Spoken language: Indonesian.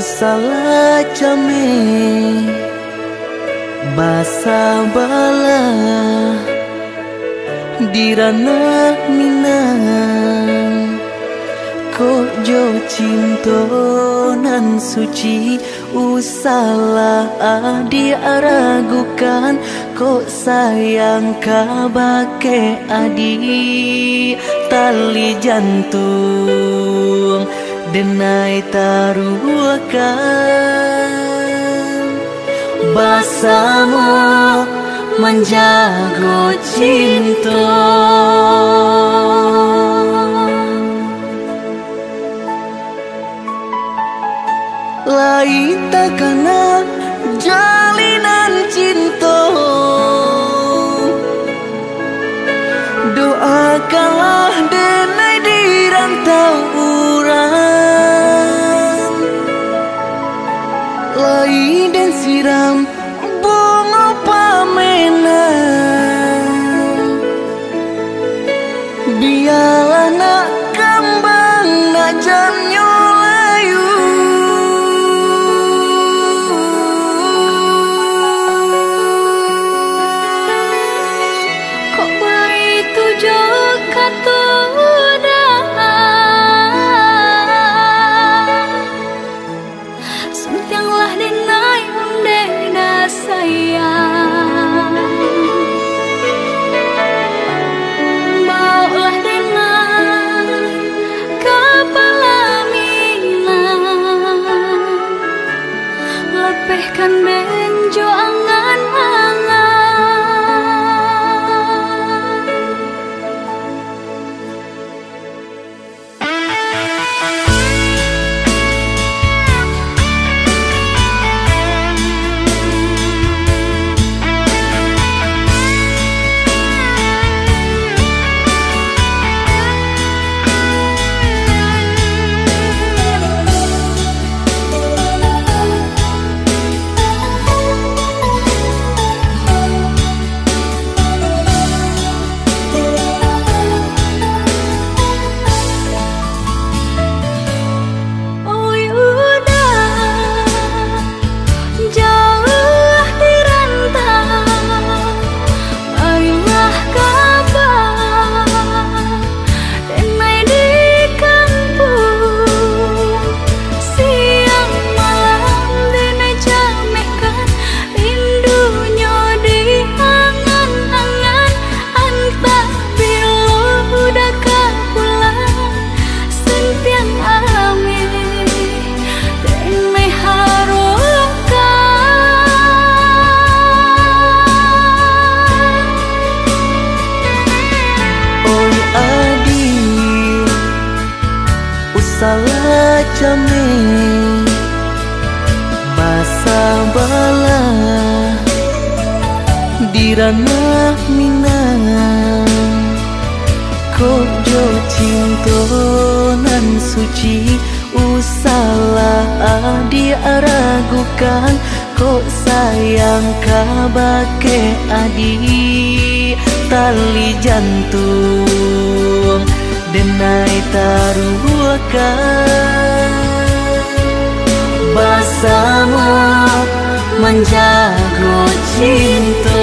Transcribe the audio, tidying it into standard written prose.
salah jame basa bala dirana minang ko jo cinto nan suci usalah adi aragukan ko sayang kabake adi tali jantung denai taruhkan basamu menjago cinta lain takana jalinan cinta doakanlah denai di rantau urang lain dan siram bunga pamenang biarlah nak kembang nak jamnya layu kok baik tujuh kata sentianglah denai undena sayang baulah denai kepala minang lepehkan benjo angan-angan salah jame basa bala dirana minang ko jo cinto nan suci usalah adi aragukan ko sayang kabake adi tali jantung denai taruhkan basamu menjago cinta